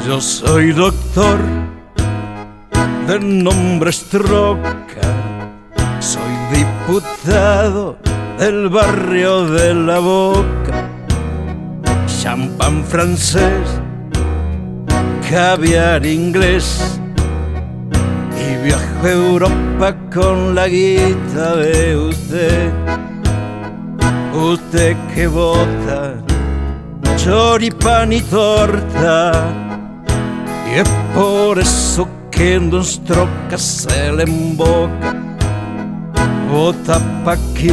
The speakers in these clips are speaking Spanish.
Yo soy doctor de nombre Stroca, soy diputado del barrio de La Boca, champán francés, caviar inglés, y viajo a Europa con la guita de usted. Usted que vota choripán y torta, y es por eso que en Don Stroca se le emboca. Vota pa' aquí,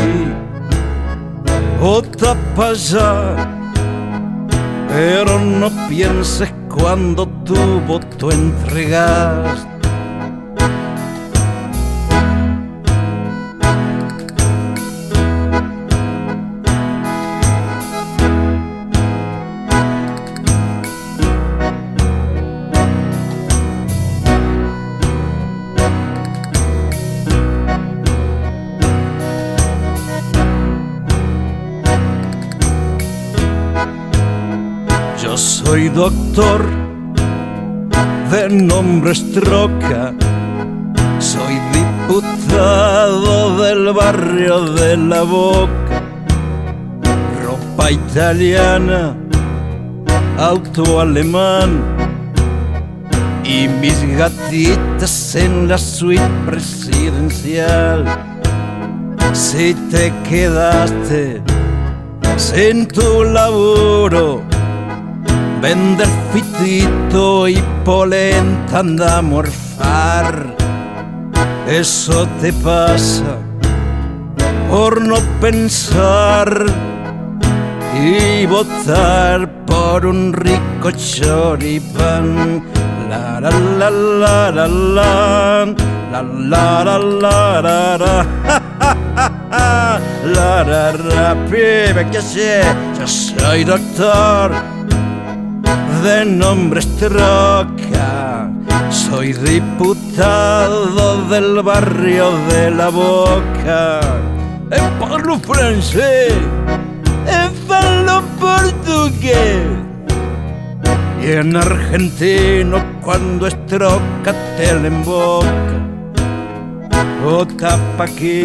vota pa' allá, pero no pienses cuando tu voto entregas. Yo soy doctor de nombre Stroca, soy diputado del barrio de La Boca, ropa italiana, auto alemán, y mis gatitas en la suite presidencial. Si te quedaste sin tu laburo, vender fitito y polenta anda a morfar. Eso te pasa por no pensar y votar por un rico choripán. La la la la la la la la la la la la la la. Pibe, ¿qué sé? Yo soy doctor de nombre Stroca, soy diputado del barrio de La Boca. Parlo francés, parlo portugués, y en argentino cuando Stroca te le emboca. Vota pa' aquí,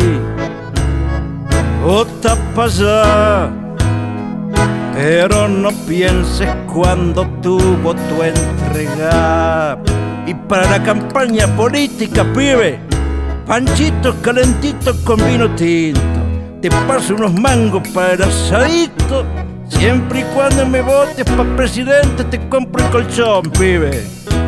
vota pa' allá, pero no pienses cuando tu voto entregar. Y para la campaña política, pibe, panchitos calentitos con vino tinto. Te paso unos mangos para el asadito. Siempre y cuando me votes pa' presidente te compro el colchón, pibe.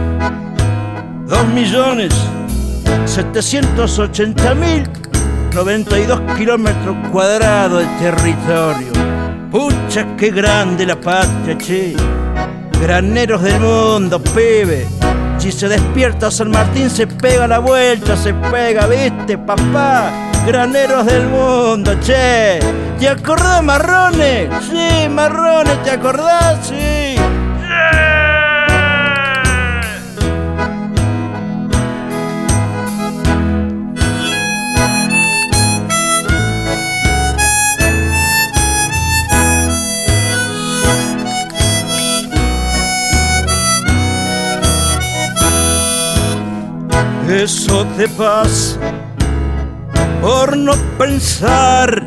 2.780.092 kilómetros cuadrados de territorio. Pucha, qué grande la patria, che. Graneros del mundo, pibe. Si se despierta San Martín se pega la vuelta, se pega, ¿viste, papá? Graneros del mundo, che. ¿Te acordás, Marrones? Sí, Marrones, ¿te acordás? Sí. Eso te pasa por no pensar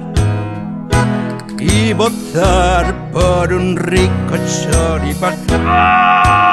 y votar por un rico choripán.